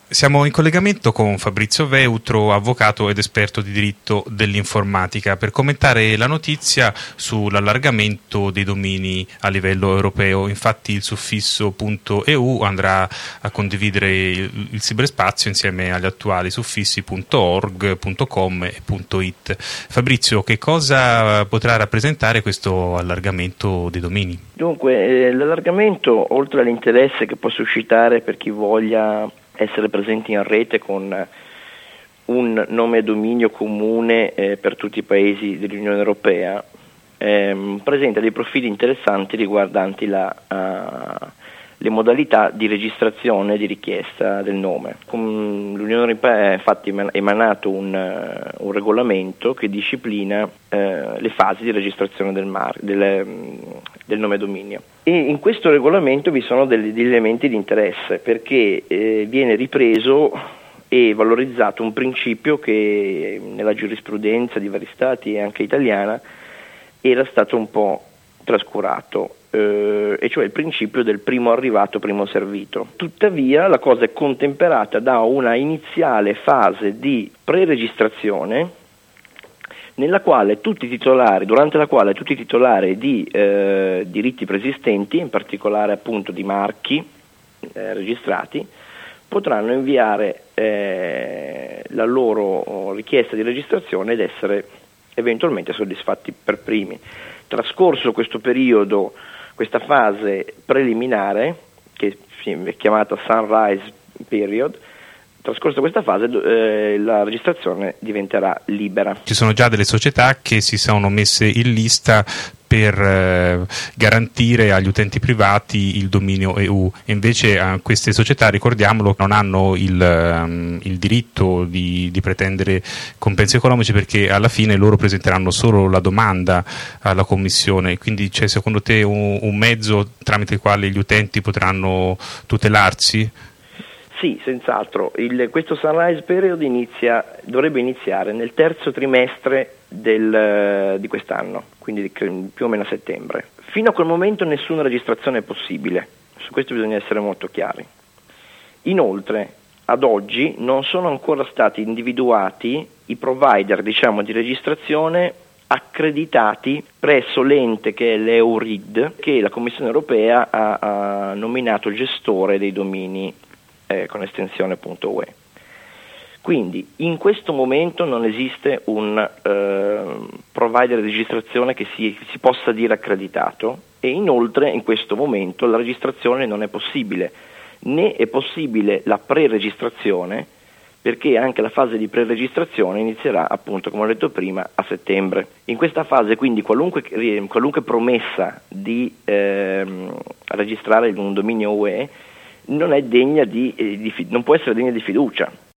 Siamo in collegamento con Fabrizio Veutro, avvocato ed esperto di diritto dell'informatica, per commentare la notizia sull'allargamento dei domini a livello europeo. Infatti il suffisso .eu andrà a condividere il ciberspazio insieme agli attuali suffissi .org, .com e .it. Fabrizio, che cosa potrà rappresentare questo allargamento dei domini? Dunque, l'allargamento, oltre all'interesse che può suscitare per chi voglia essere presenti in rete con un nome e dominio comune per tutti i paesi dell'Unione Europea, presenta dei profili interessanti riguardanti le modalità di registrazione e di richiesta del nome. L'Unione Europea ha infatti emanato un regolamento che disciplina le fasi di registrazione del nome dominio. E in questo regolamento vi sono degli elementi di interesse, perché viene ripreso e valorizzato un principio che nella giurisprudenza di vari stati e anche italiana era stato un po' trascurato, e cioè il principio del primo arrivato, primo servito. Tuttavia la cosa è contemperata da una iniziale fase di preregistrazione durante la quale tutti i titolari di diritti preesistenti, in particolare appunto di marchi registrati, potranno inviare la loro richiesta di registrazione ed essere eventualmente soddisfatti per primi. Trascorso questo periodo, questa fase preliminare, che è chiamata Sunrise Period, trascorsa questa fase la registrazione diventerà libera. Ci sono già delle società che si sono messe in lista per garantire agli utenti privati il dominio EU, e invece queste società, ricordiamolo, non hanno il diritto di pretendere compensi economici, perché alla fine loro presenteranno solo la domanda alla Commissione. Quindi c'è secondo te un mezzo tramite il quale gli utenti potranno tutelarsi? Sì, senz'altro. Questo Sunrise Period dovrebbe iniziare nel terzo trimestre di quest'anno, quindi più o meno a settembre. Fino a quel momento nessuna registrazione è possibile, su questo bisogna essere molto chiari. Inoltre, ad oggi non sono ancora stati individuati i provider, di registrazione accreditati presso l'ente che è l'EURID, che la Commissione Europea ha nominato gestore dei domini con estensione .ue. Quindi in questo momento non esiste un provider di registrazione che si possa dire accreditato, e inoltre in questo momento la registrazione non è possibile, né è possibile la preregistrazione, perché anche la fase di preregistrazione inizierà, appunto, come ho detto prima, a settembre. In questa fase quindi qualunque promessa di registrare un dominio UE non può essere degna di fiducia.